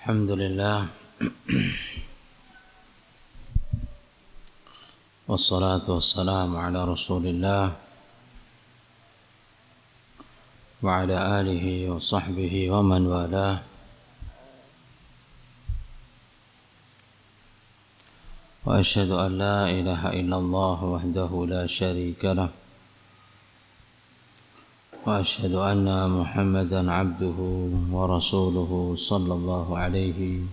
Alhamdulillah. Wassalatu wassalamu ala Rasulillah wa ala alihi wa sahbihi wa man walah. Wa asyhadu an la ilaha illallah wahdahu la syarika lah. Wa asyhadu anna Muhammadan abduhu wa rasuluhu sallallahu alaihi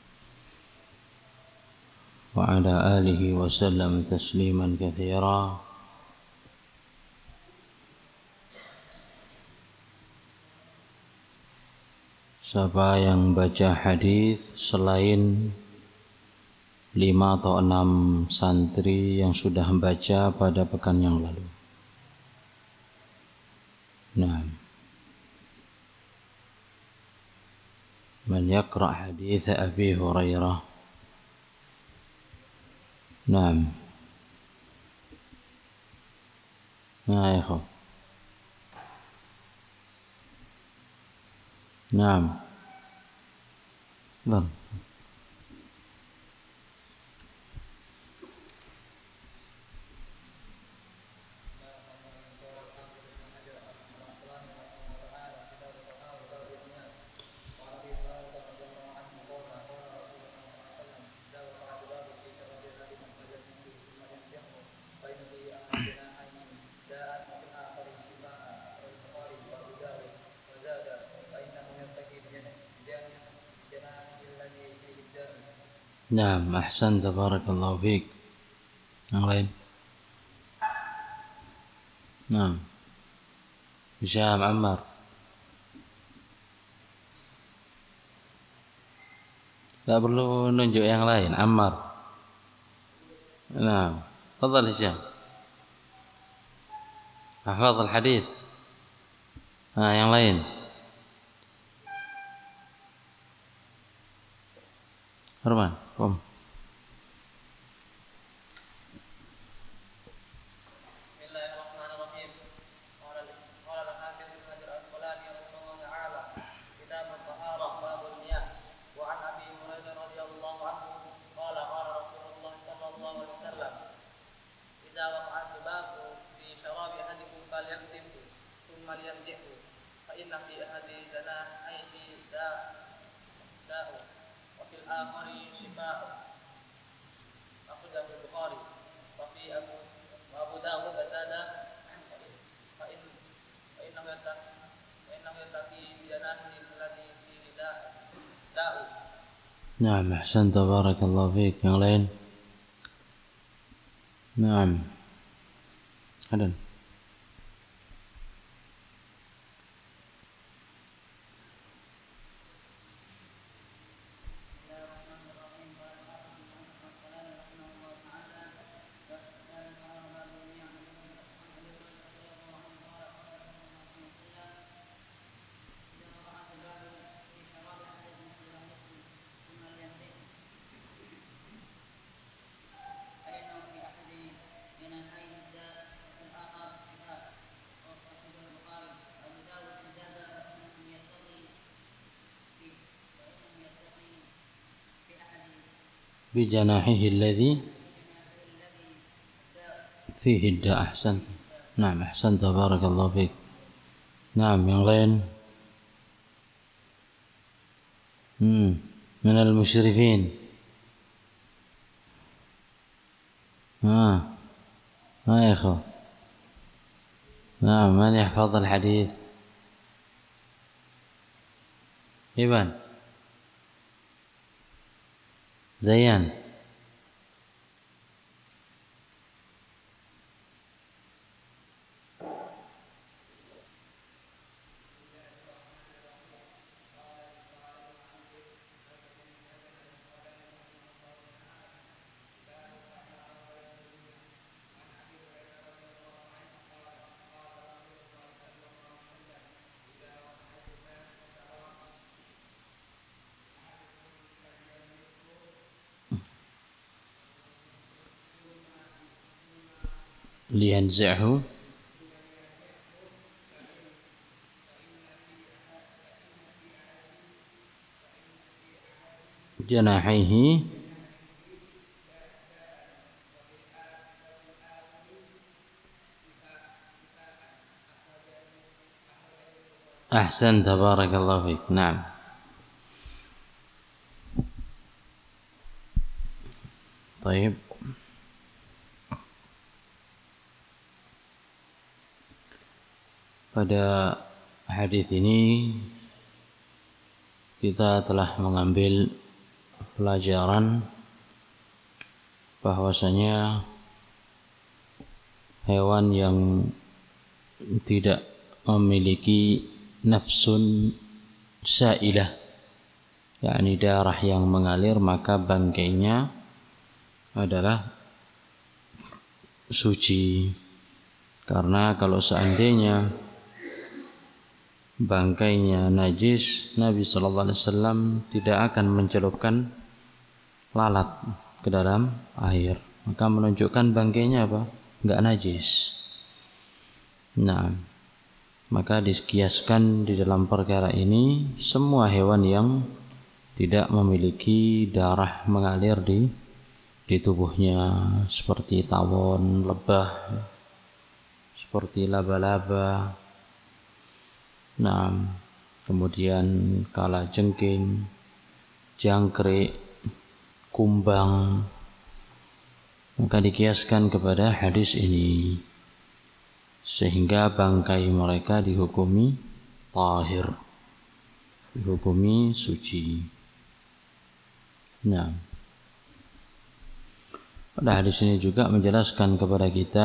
wa ala alihi wa sallam tasliman katsira. Siapa yang baca hadis selain 5 atau 6 santri yang sudah membaca pada pekan yang lalu? Nah, man yaqra hadits Abi Hurairah. Naam. Nah, ya ikhwan. Naam. Nah. Naam, ahsanta, barakallahu fiik. Yang lain? Naam. Hisham, Ammar. Tak perlu nunjuk yang lain, Ammar. Naam. Tafadhal Hisham. Hafadh al-hadits. Nah, yang lain. Herman, kom. Naam, ahsanta, barakallahu fiik. Yang lain? Naam. Hadan. بجناحه الذي فيه الداء. أحسنت. نعم أحسنت بارك الله فيك. نعم yang lain. من المشرفين. يا إخوة. نعم من يحفظ الحديث؟ إبان زيان. لينزعه Janahaihi. Ahsan, tabarakallahu fiik. Naam. Baik. Pada hadis ini kita telah mengambil pelajaran bahwasanya hewan yang tidak memiliki nafsun sailah, yakni darah yang mengalir, maka bangkainya adalah suci. Karena kalau seandainya bangkainya najis, Nabi sallallahu alaihi wasallam tidak akan mencelupkan lalat ke dalam air, maka menunjukkan bangkainya apa? Enggak najis. Nah, maka dikiaskan di dalam perkara ini semua hewan yang tidak memiliki darah mengalir di tubuhnya, seperti tawon, lebah, seperti laba-laba. Nah, kemudian kalajengking, jangkrik, kumbang, maka dikiaskan kepada hadis ini, sehingga bangkai mereka dihukumi tahir, dihukumi suci. Nah, pada hadis ini juga menjelaskan kepada kita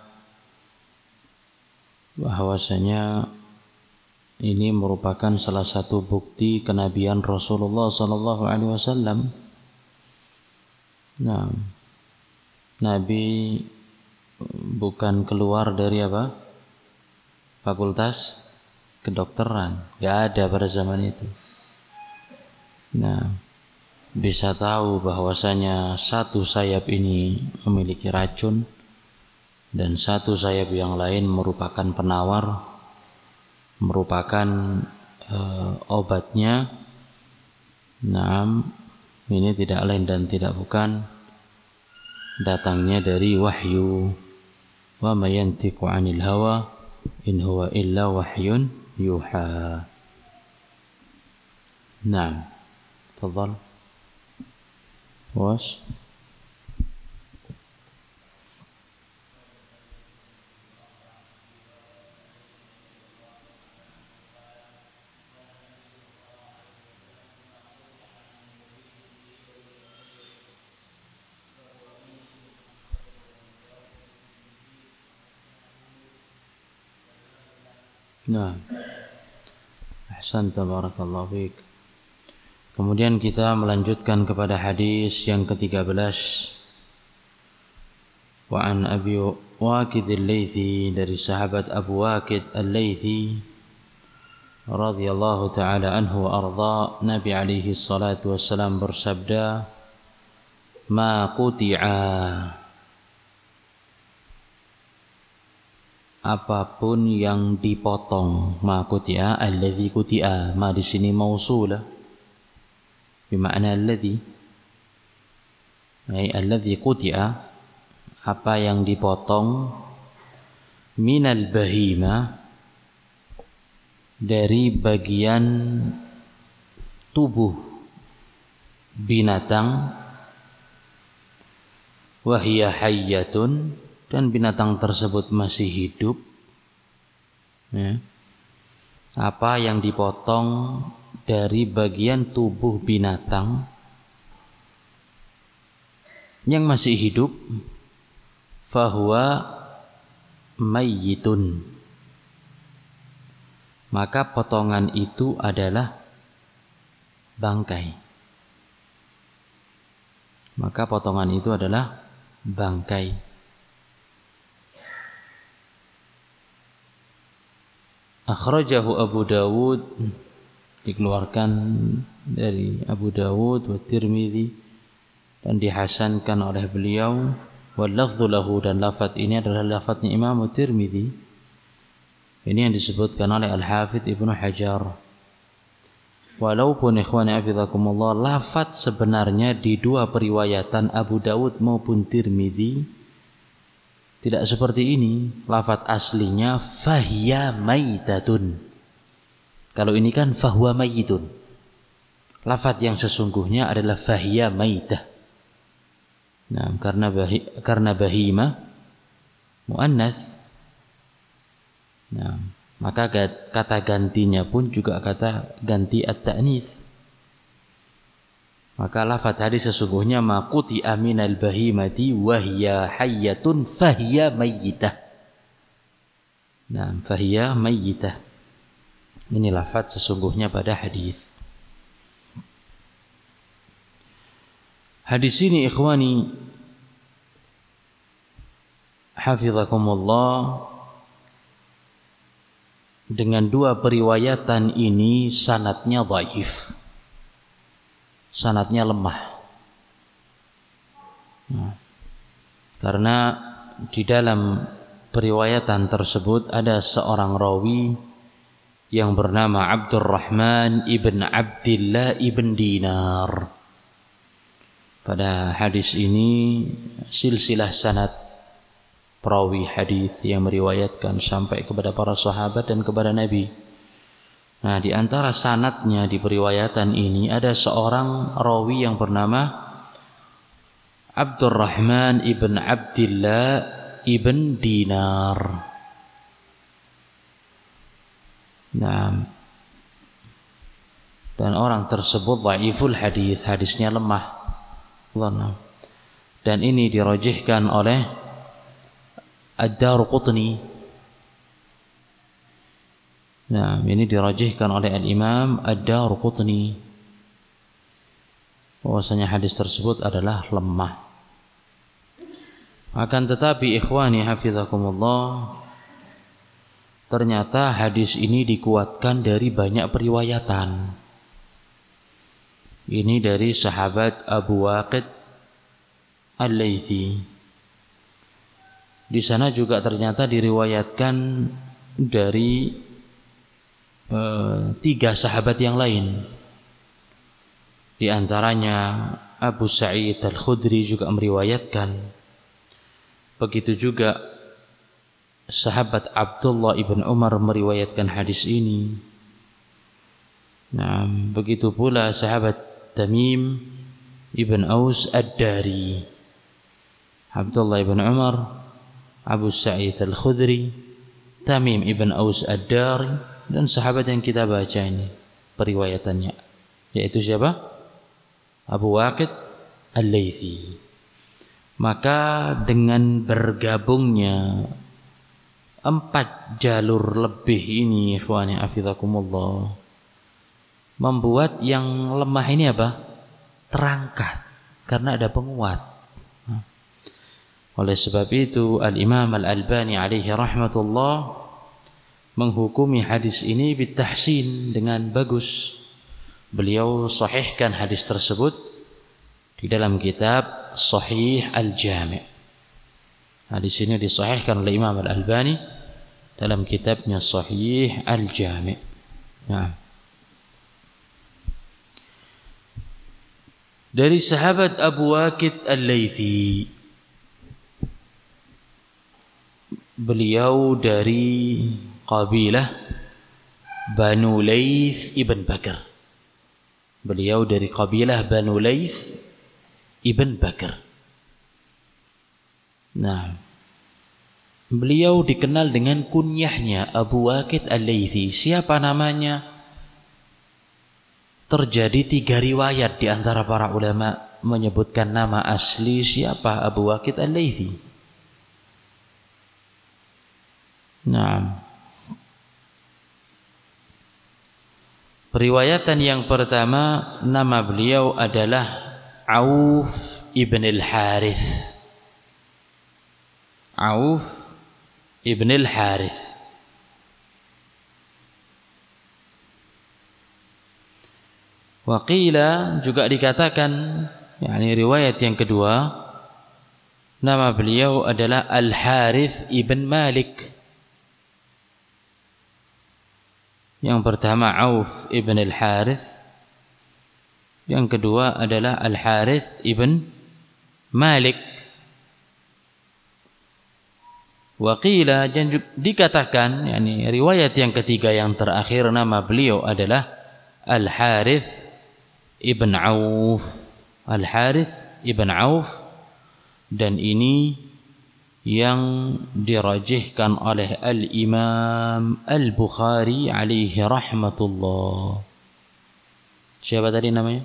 bahwasanya ini merupakan salah satu bukti kenabian Rasulullah sallallahu alaihi wasallam. Nah, Nabi bukan keluar dari apa? Fakultas kedokteran, enggak ada pada zaman itu. Nah, bisa tahu bahwasanya satu sayap ini memiliki racun dan satu sayap yang lain merupakan penawar, merupakan obatnya. Nah, ini tidak lain dan tidak bukan datangnya dari wahyu. Wa ma yantiqu 'anil hawa in huwa illa wahyun yuha. Nah, tafadhal. Was. Nah, ahsan, tabarakallahu fiik. Kemudian kita melanjutkan kepada hadis yang ke-13. Wa an Abi Waqid al-Laitsi, dari sahabat Abu Waqid al-Laitsi radhiyallahu taala anhu wa arda, Nabi alaihi salatu wassalam bersabda, ma quti'a, apapun yang dipotong, ma quti'a, alladzi quti'a, ma di sini mausulah bermakna alladzi, ai alladzi quti'a, apa yang dipotong, minal bahima, dari bagian tubuh binatang, wahia hayyatun, dan binatang tersebut masih hidup, ya. Apa yang dipotong dari bagian tubuh binatang yang masih hidup, fahuwa mayyitun, maka potongan itu adalah bangkai. Maka potongan itu adalah bangkai. Akhrajahu Abu Dawud, dikeluarkan dari Abu Dawud wa Tirmidzi, dan dihasankan oleh beliau. Wal lafdhu lahu, dan lafaz ini adalah lafaznya Imam Tirmidzi. Ini yang disebutkan oleh Al-Hafidz Ibnu Hajar. walaupun ikhwani hafizakumullah lafaz sebenarnya di dua periwayatan Abu Dawud maupun Tirmidzi tidak seperti ini. Lafaz aslinya fahiya maitatun. Kalau ini kan fahuwa mayyitun. Lafaz yang sesungguhnya adalah fahiya maitah. Nah, karena bahimah muannats. Nah, maka kata gantinya pun juga kata ganti at-ta'nits. Maka lafaz hadis sesungguhnya maquti aminal bahimati wa hiya hayyatun fahiya mayyitah. Nah, fahiya mayyitah. Ini lafaz sesungguhnya pada hadis. Hadis ini ikhwani hafizakumullah, dengan dua periwayatan ini sanadnya dhaif. Sanadnya lemah. Karena di dalam periwayatan tersebut ada seorang rawi yang bernama Abdurrahman ibn Abdillah ibn Dinar. Pada hadis ini silsilah sanad perawi hadis yang meriwayatkan sampai kepada para sahabat dan kepada Nabi. Nah, di antara sanadnya di periwayatan ini ada seorang rawi yang bernama Abdurrahman ibn Abdillah ibn Dinar. Nah, dan orang tersebut dhaiful hadis, hadisnya lemah. Dan ini dirajihkan oleh Ad-Darqutni. Nah, ini dirajihkan oleh Al-Imam Ad-Darqutni. Bahwasanya hadis tersebut adalah lemah. Akan tetapi ikhwani hafizakumullah, ternyata hadis ini dikuatkan dari banyak periwayatan. Ini dari sahabat Abu Waqid Al-Laythi. Di sana juga ternyata diriwayatkan dari 3 sahabat yang lain. Di antaranya Abu Sa'id Al-Khudri juga meriwayatkan. Begitu juga sahabat Abdullah ibn Umar meriwayatkan hadis ini. Nah, begitu pula sahabat Tamim ibn Aus Ad-Dari, Abdullah ibn Umar, Abu Sa'id Al-Khudri, Tamim ibn Aus Ad-Dari, dan sahabat yang kita baca ini periwayatannya, yaitu siapa? Abu Waqid Al-Laythi. Maka dengan bergabungnya 4 jalur lebih ini ikhwani hafizakumullah, membuat yang lemah ini apa? Terangkat, karena ada penguat. Oleh sebab itu Al-Imam Al-Albani alaihi rahmatullah menghukumi hadis ini bitahsin, dengan bagus. Beliau sahihkan hadis tersebut di dalam kitab Sahih Al-Jami'. Hadis ini disahihkan oleh Imam Al-Albani dalam kitabnya Sahih Al-Jami'. Nah, dari sahabat Abu Waqid Al-Laythi, beliau dari kabilah Banu Layth ibn Bakr. Beliau dari kabilah Banu Layth ibn Bakr. Nah, beliau dikenal dengan kunyahnya Abu Waqid Al-Laythi. Siapa namanya? Terjadi 3 riwayat di antara para ulama menyebutkan nama asli siapa Abu Waqid Al-Laythi. Nah, periwayatan yang pertama, nama beliau adalah Auf ibn al-Harith. Auf ibn al-Harith. Waqila, juga dikatakan, yakni riwayat yang kedua, nama beliau adalah Al-Harith ibn Malik. Yang pertama Auf ibn al-Harith, Yang kedua adalah Al-Harith ibn Malik. Waqila, dikatakan, yakni riwayat yang ketiga yang terakhir, nama beliau adalah Al-Harith ibn Auf. Al-Harith ibn Auf, dan ini yang dirajihkan oleh Al-Imam Al-Bukhari alaihi rahmatullah. Siapa tadi namanya?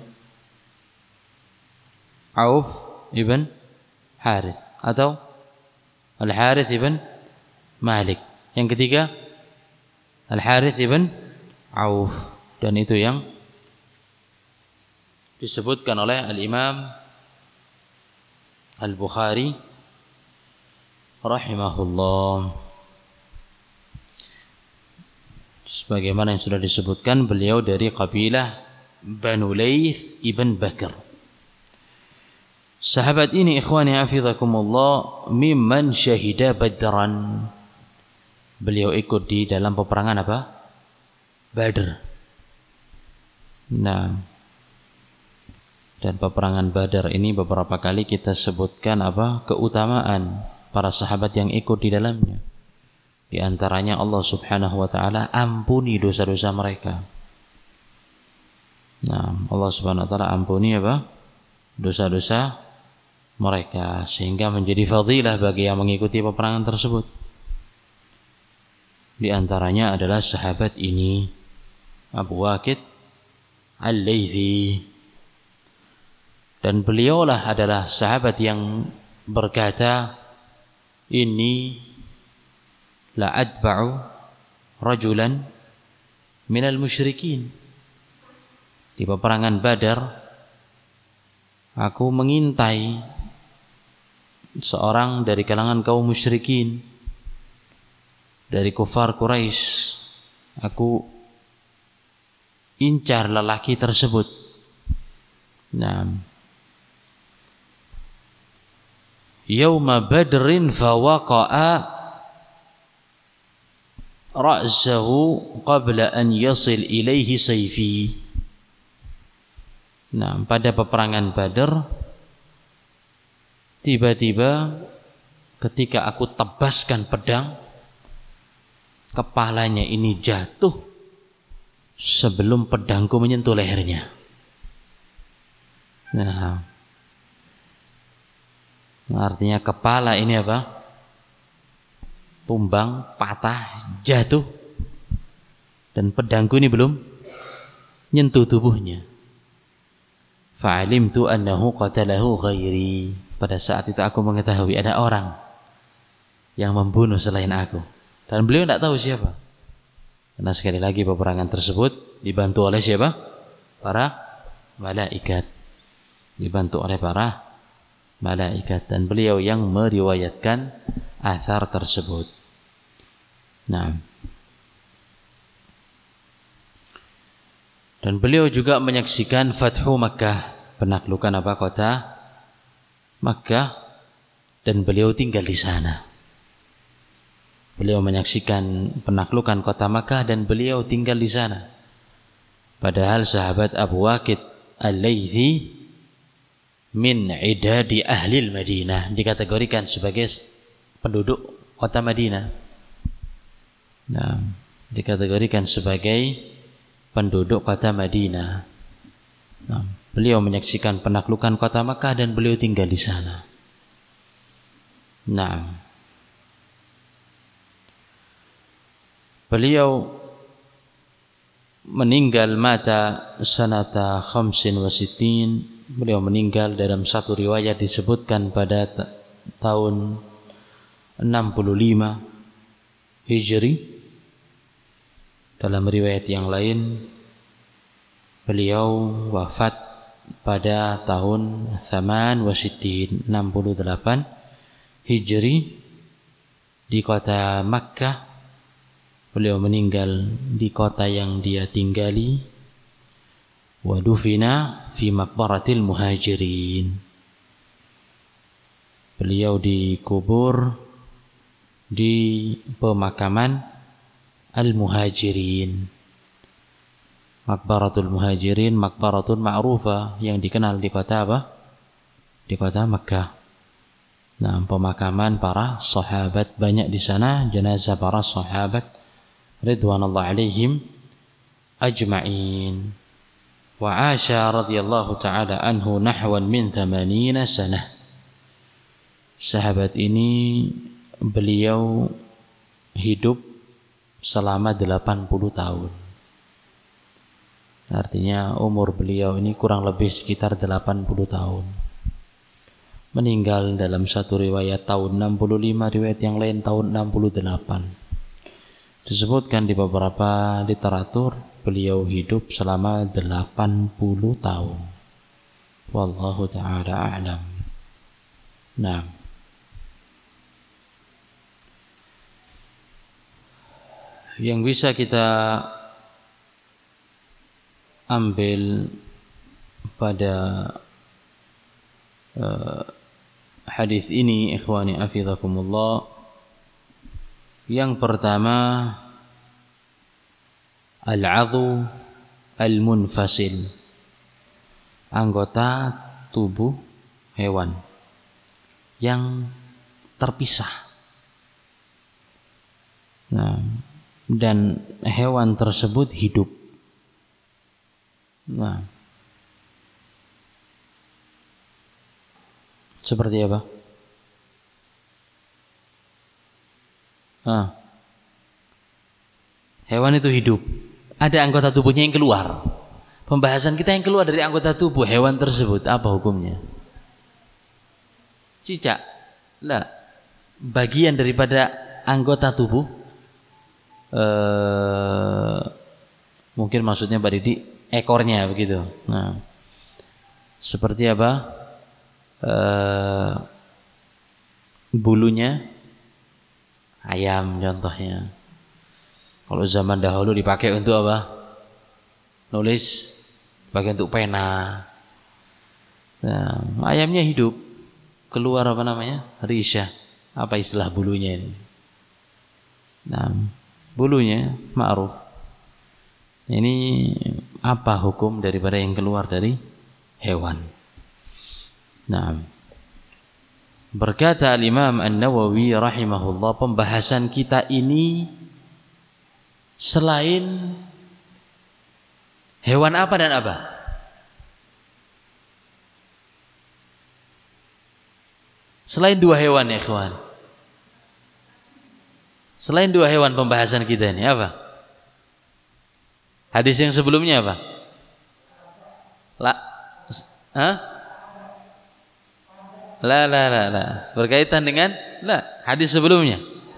Auf ibn Harith atau Al-Harith ibn Malik. Yang ketiga Al-Harith ibn Auf, dan itu yang disebutkan oleh Al-Imam Al-Bukhari rahimahullah. Sebagaimana yang sudah disebutkan, beliau dari kabilah Banu Layth ibn Bakr. Sahabat ini, ikhwani hafizakumullah, mimman syahida Badran. Beliau ikut di dalam peperangan apa? Badr. Nah, dan peperangan Badar ini beberapa kali kita sebutkan apa? Keutamaan para sahabat yang ikut di dalamnya. Di antaranya Allah Subhanahu wa taala ampuni dosa-dosa mereka. Nah, Allah Subhanahu wa taala ampuni apa? Dosa-dosa mereka, sehingga menjadi fadilah bagi yang mengikuti peperangan tersebut. Di antaranya adalah sahabat ini, Abu Waqid Al-Laythi. Dan beliaulah adalah sahabat yang berkata, inni la atba'u rajulan minal musyrikin. Di peperangan Badar, aku mengintai seorang dari kalangan kaum musyrikin, dari kufar Quraisy. Aku incar lelaki tersebut. Nah, yauma badrin fawaqa'a ra'sahu qabla an yasil ilaihi sayfi. Nah, pada peperangan Badar, tiba-tiba ketika aku tebaskan pedang, kepalanya ini jatuh sebelum pedangku menyentuh lehernya. Nah, artinya kepala ini apa? Tumbang, patah, jatuh, dan pedangku ini belum nyentuh tubuhnya. Fa'alimtu annahu qatalahu ghairi. Pada saat itu aku mengetahui ada orang yang membunuh selain aku, dan beliau tidak tahu siapa. Karena sekali lagi peperangan tersebut dibantu oleh siapa? Para malaikat. Dibantu oleh para malaikat, dan beliau yang meriwayatkan athar tersebut. Nah, dan beliau juga menyaksikan Fathu Makkah, penaklukan apa? Kota Makkah, dan beliau tinggal di sana. Beliau menyaksikan penaklukan kota Makkah dan beliau tinggal di sana. Padahal sahabat Abu Waqid Al-Laythi min idadi ahli Madinah, dikategorikan sebagai penduduk kota Madinah. Nah, dikategorikan sebagai penduduk kota Madinah. Nah, beliau menyaksikan penaklukan kota Makkah dan beliau tinggal di sana. Nah, beliau meninggal mata sanata khamsin wa sittin. Beliau meninggal dalam satu riwayat disebutkan pada tahun 65 Hijri. Dalam riwayat yang lain, beliau wafat pada tahun 68 Hijri di kota Makkah. Beliau meninggal di kota yang dia tinggali. Wa dufina fi maqbaratil muhajirin. Beliau dikubur di pemakaman al-muhajirin. Maqbaratul Muhajirin, maqbaratun ma'rufah yang dikenal di kota apa? Di kota Mekkah. Nah, pemakaman para sahabat banyak di sana, jenazah para sahabat ridwanullah alaihim ajma'in. Wa 'asha radhiyallahu ta'ala anhu nahwan min 80 sanah. Sahabat ini beliau hidup selama 80 tahun. Artinya umur beliau ini kurang lebih sekitar 80 tahun. Meninggal dalam satu riwayat tahun 65, riwayat yang lain tahun 68. Disebutkan di beberapa literatur beliau hidup selama 80 tahun. Wallahu ta'ala a'lam. Nah, yang bisa kita ambil pada hadis ini, ikhwani afizakumullah, yang pertama al-'adhu al-munfasil, anggota tubuh hewan yang terpisah. Nah, dan hewan tersebut hidup. Nah, seperti apa? Hewan itu hidup. Ada anggota tubuhnya yang keluar. Pembahasan kita yang keluar dari anggota tubuh hewan tersebut, apa hukumnya? Cicak? Lah, bagian daripada anggota tubuh. Mungkin maksudnya Mbak Didi ekornya begitu. Nah, seperti apa? Bulunya ayam contohnya. Kalau zaman dahulu dipakai untuk apa? Nulis, dipakai untuk pena. Nah, ayamnya hidup, keluar apa namanya? Risha. Apa istilah bulunya ini? Nah, bulunya ma'ruf. Ini apa hukum daripada yang keluar dari hewan? Nah, berkata Al-Imam An-Nawawi rahimahullah, pembahasan kita ini selain hewan apa dan apa? Selain dua hewan ya ikhwan. Selain dua hewan pembahasan kita ini apa? Hadis yang sebelumnya apa? La. Berkaitan dengan hadis sebelumnya.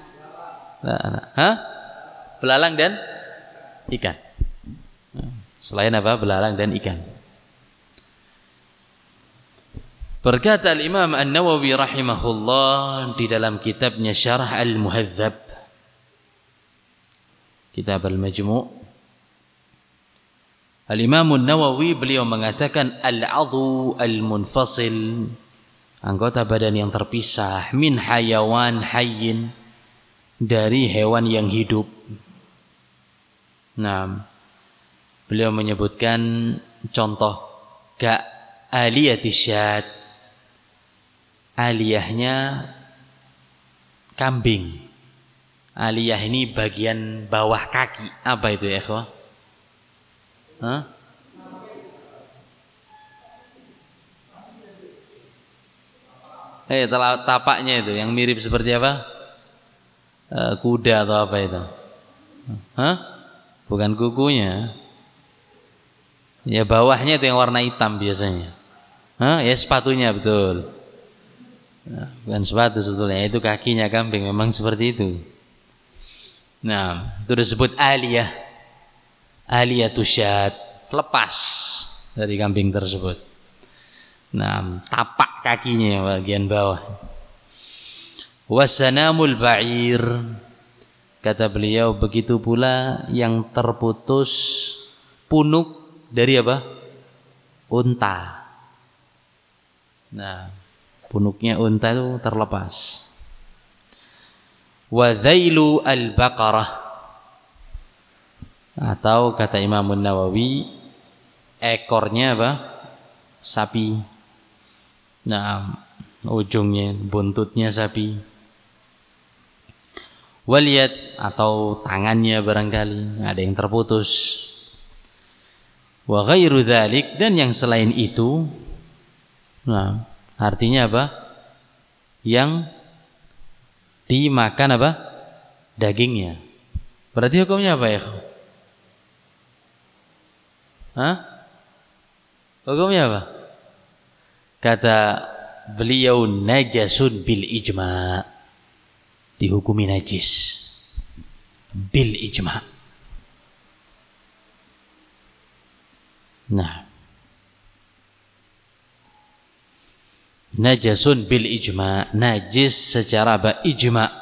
Belalang dan ikan. Selain apa? Belalang dan ikan. Berkata Al-Imam An-Nawawi rahimahullah di dalam kitabnya Syarah Al-Muhadzab, Kitab Al-Majmu', Al-Imam An-Nawawi beliau mengatakan al-'adhu al-munfasil, anggota badan yang terpisah, min hayawan hayyin, dari hewan yang hidup. Nah, beliau menyebutkan contoh aliyatisyat, aliyahnya kambing. Aliyah ini bagian bawah kaki. Apa itu ya ikhwah? Tapaknya itu yang mirip seperti apa? Kuda atau apa itu? Bukan kukunya. Ya bawahnya itu yang warna hitam biasanya. Ya sepatunya betul. Bukan sepatu sebetulnya, itu kakinya kambing, memang seperti itu. Nah, itu disebut aliyah. Aliyatusyat, lepas dari kambing tersebut. Nah, tapak kakinya bagian bawah. Wasanamul ba'ir, kata beliau, begitu pula yang terputus punuk dari apa? Unta. Nah, punuknya unta itu terlepas. Wa dhailu al-baqarah, Atau kata Imam Nawawi, ekornya apa? Sapi. Nah, ujungnya, buntutnya sapi. Waliyad, atau tangannya barangkali ada yang terputus. Wa ghairu dzalik, dan yang selain itu. Nah, artinya apa? Yang dimakan apa? Dagingnya. Berarti hukumnya apa ya? Hah? Hukumnya apa? Kata beliau, najasun bil ijma'. Dihukumi najis bil ijma'. Nah, najasun bil ijma', najis secara ijma'.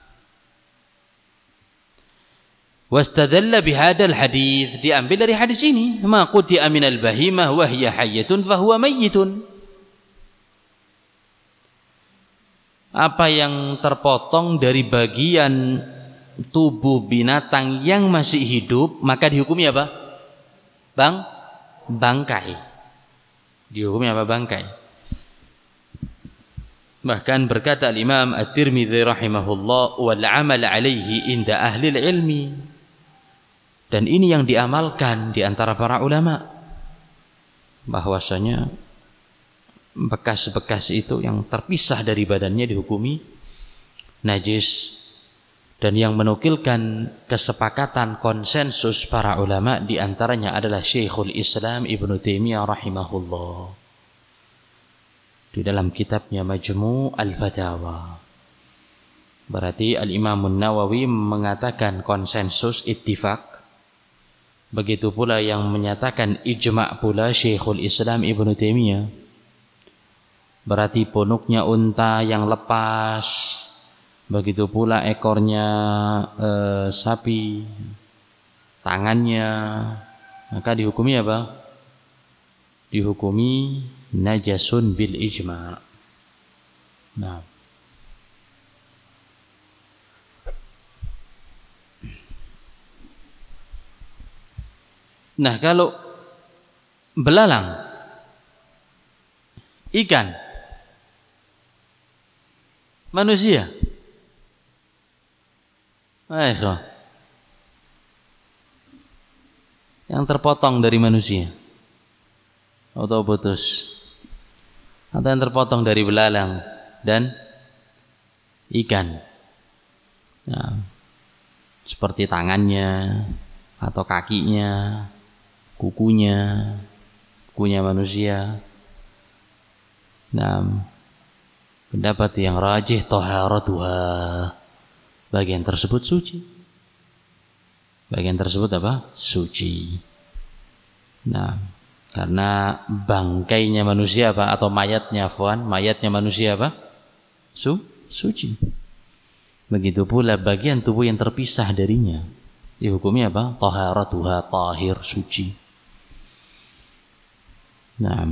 Wastadalla bihadal hadis, diambil dari hadis ini, ma quti'a minal bahimah wa hiya hayyatun fa huwa mayyitun. Apa yang terpotong dari bagian tubuh binatang yang masih hidup, maka dihukumi apa? Bangkai. Dihukumi apa? Bangkai. Bahkan berkata Imam At-Tirmidzi rahimahullah, wal amal alaihi inda ahli ilmi. Dan ini yang diamalkan di antara para ulama, bahwasanya bekas-bekas itu yang terpisah dari badannya dihukumi najis. Dan yang menukilkan kesepakatan konsensus para ulama di antaranya adalah Syekhul Islam Ibnu Taimiyah rahimahullah di dalam kitabnya Majmu' al-Fatawa. Berarti Al-Imam Nawawi mengatakan konsensus, ittifaq. Begitu pula yang menyatakan ijma' pula Syekhul Islam Ibnu Taimiyah. Berarti punuknya unta yang lepas, begitu pula ekornya sapi, tangannya, maka dihukumi apa? Dihukumi najasun bil ijma'. Nah, kalau belalang, ikan, manusia, yang terpotong dari manusia atau putus, atau yang terpotong dari belalang dan ikan, nah, seperti tangannya atau kakinya, kukunya manusia. Nah, pendapat yang rajih taharatuha, bagian tersebut suci. Bagian tersebut apa? Suci. Nah, karena bangkainya manusia apa? Atau mayatnya manusia apa? Suci. Begitu pula bagian tubuh yang terpisah darinya, dihukumi apa? Taharatuha, tahir, suci. Nah,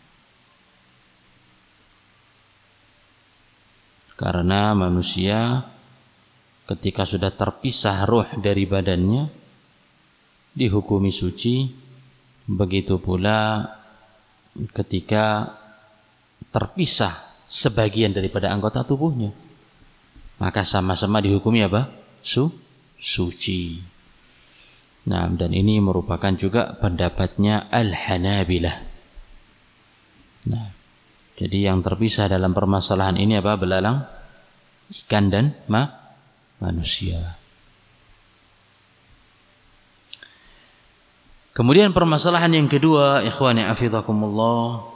karena manusia ketika sudah terpisah ruh dari badannya dihukumi suci. Begitu pula ketika terpisah sebagian daripada anggota tubuhnya, maka sama-sama dihukumi apa? Suci. Nah, dan ini merupakan juga pendapatnya Al-Hanabilah. Nah, jadi yang terpisah dalam permasalahan ini apa? Belalang, ikan, dan manusia. Kemudian permasalahan yang kedua, ikhwani afidakumullah,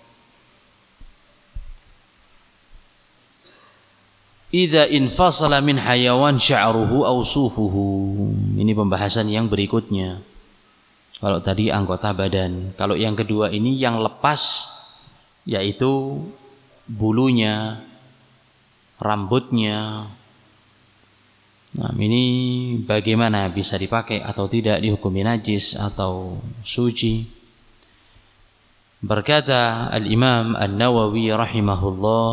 idza infasala min hayawan sya'ruhu aw sufuhu. Ini pembahasan yang berikutnya. Kalau tadi anggota badan, kalau yang kedua ini yang lepas, yaitu bulunya, rambutnya. Nah, ini bagaimana, bisa dipakai atau tidak, dihukumi najis atau suci? Berkata Al-Imam An-Nawawi rahimahullah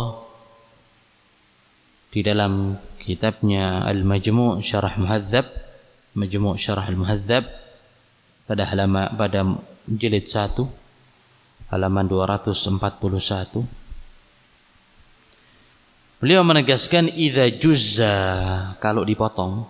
di dalam kitabnya Al-Majmu' Syarah Muhadzab, Majmu' Syarah Al-Muhadzab, pada jilid 1 halaman 241. Beliau menegaskan idza juzza, kalau dipotong,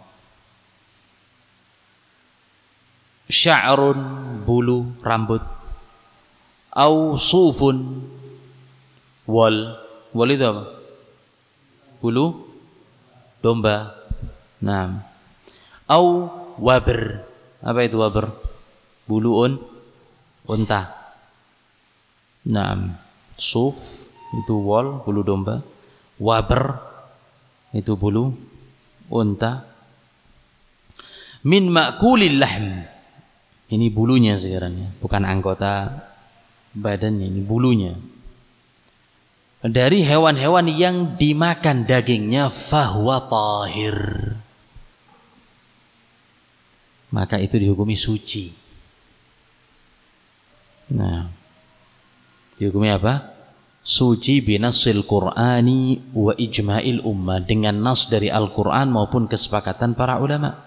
sya'run, bulu rambut, au sufun, wal itu apa? Bulu domba. Nah, au wabr, apa itu wabr? Bulu unta. Nah, suf itu wal, bulu domba. Wabr itu bulu unta. Min ma'kulil lahm, ini bulunya sekarang, bukan anggota badannya, ini bulunya. Dari hewan-hewan yang dimakan dagingnya, fahuwa tahir, maka itu dihukumi suci. Nah, dihukumi apa? Suci binassil Qur'ani wa ijma'il ummah, dengan nas dari Al-Quran maupun kesepakatan para ulama.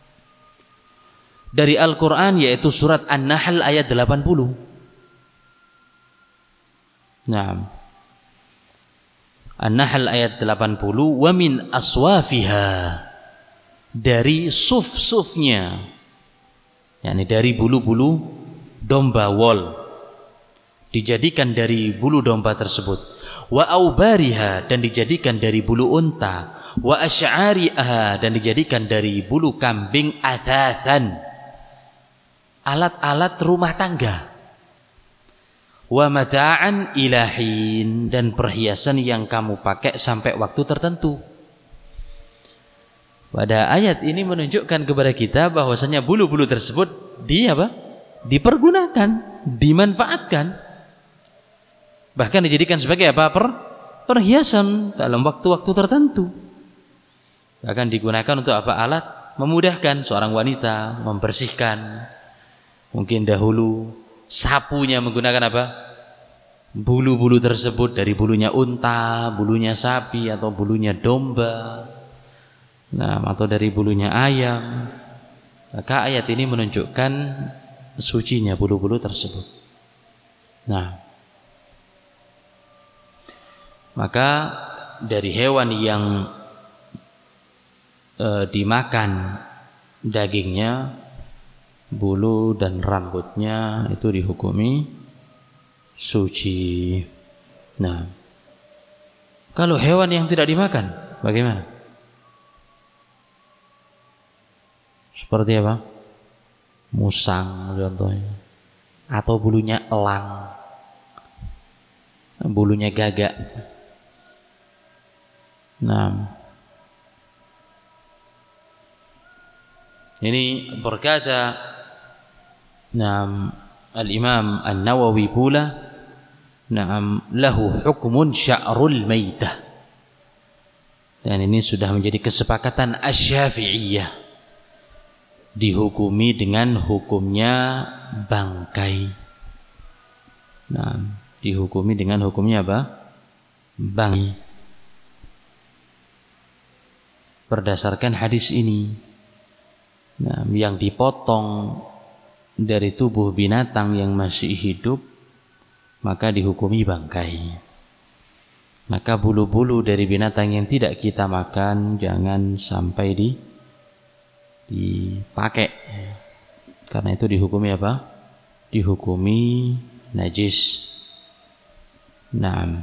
Dari Al-Quran yaitu surat An-Nahl ayat 80. Nah, An-Nahl ayat 80, wa min aswafiha, dari suf-sufnya, yakni dari bulu-bulu domba, wol, dijadikan dari bulu domba tersebut, wa aubariha, dan dijadikan dari bulu unta, wa asy'ariha, dan dijadikan dari bulu kambing, athathan, alat-alat rumah tangga, wa mata'an ilahin, dan perhiasan yang kamu pakai sampai waktu tertentu. Pada ayat ini menunjukkan kepada kita bahwasanya bulu-bulu tersebut dipergunakan, dimanfaatkan, bahkan dijadikan sebagai apa? Perhiasan dalam waktu-waktu tertentu. Bahkan digunakan untuk apa? Alat memudahkan seorang wanita membersihkan. Mungkin dahulu sapunya menggunakan apa? Bulu-bulu tersebut, dari bulunya unta, bulunya sapi, atau bulunya domba, nah, atau dari bulunya ayam. Maka ayat ini menunjukkan sucinya bulu-bulu tersebut. Nah, maka dari hewan yang dimakan dagingnya, bulu dan rambutnya, itu dihukumi suci. Nah, kalau hewan yang tidak dimakan, bagaimana? Seperti apa? Musang contohnya, atau bulunya elang, bulunya gagak. Nah, ini berkata Al-Imam An-Nawawi pula, lahu hukmun sya'rul maitah, dan ini sudah menjadi kesepakatan Asy-Syafi'iyah, dihukumi dengan hukumnya bangkai. Nah, dihukumi dengan hukumnya apa? Bangkai. Berdasarkan hadis ini, yang dipotong dari tubuh binatang yang masih hidup, maka dihukumi bangkai. Maka bulu-bulu dari binatang yang tidak kita makan jangan sampai dipakai, karena itu dihukumi apa? Dihukumi najis. Nah,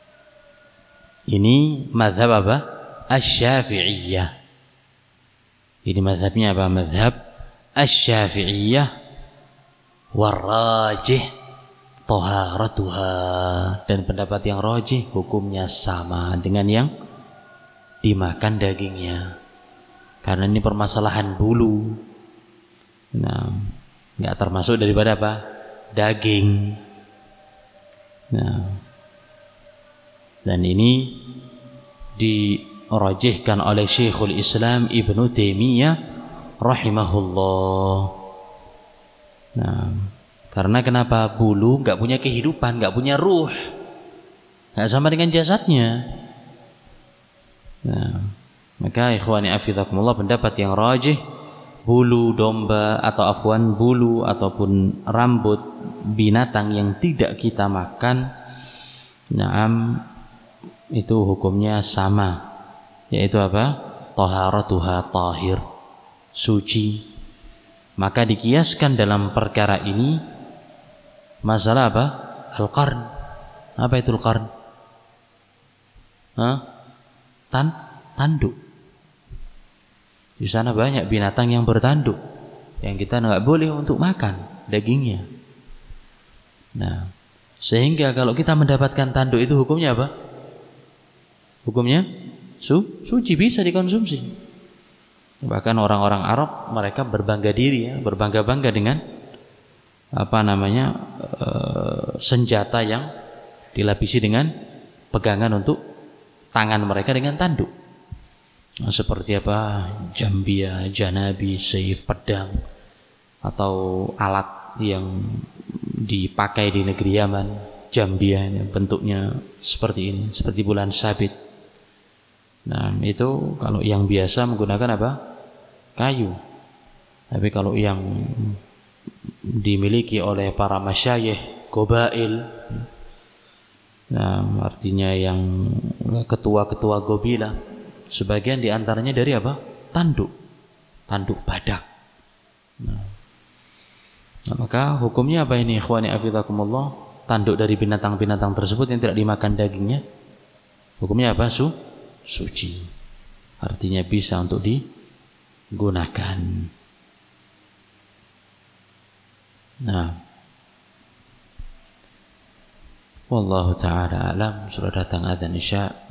ini mazhab apa? Asy-Syafi'iyah. Ini mazhabnya apa? Mazhab Asy-Syafi'iyah. Warrajih taharatuha, dan pendapat yang rajih hukumnya sama dengan yang dimakan dagingnya, karena ini permasalahan bulu. Nah, nggak termasuk daripada apa? Daging. Nah, dan ini dirajihkan oleh Syekhul Islam Ibnu Taimiyah rahimahullah. Nah, karena kenapa? Bulu nggak punya kehidupan, nggak punya ruh, nggak sama dengan jasadnya. Nah, maka ikhwani afidakumullah, pendapat yang rajih bulu domba atau afwan bulu ataupun rambut binatang yang tidak kita makan, na'am, itu hukumnya sama, yaitu apa? Taharatuha tahir, suci. Maka dikiaskan dalam perkara ini masalah apa? Al-qarn. Apa itu al-qarn? Tanduk. Di sana banyak binatang yang bertanduk yang kita nggak boleh untuk makan dagingnya. Nah, sehingga kalau kita mendapatkan tanduk itu hukumnya apa? Hukumnya suci, bisa dikonsumsi. Bahkan orang-orang Arab mereka berbangga diri, ya, berbangga-bangga dengan senjata yang dilapisi dengan pegangan untuk tangan mereka dengan tanduk. Seperti apa? Jambia, janabi, seif, pedang, atau alat yang dipakai di negeri Yaman, jambia, ini bentuknya seperti ini, seperti bulan sabit. Nah, itu kalau yang biasa menggunakan apa? Kayu. Tapi kalau yang dimiliki oleh para masyayikh, gobail, nah, artinya yang ketua-ketua gobilah, sebagian diantaranya dari apa? Tanduk badak. Nah, maka hukumnya apa ini, ikhwani afidakumullah? Tanduk dari binatang-binatang tersebut yang tidak dimakan dagingnya, hukumnya apa? Suci. Artinya bisa untuk digunakan. Nah, wallahu ta'ala alam. Sudah datang azan isya.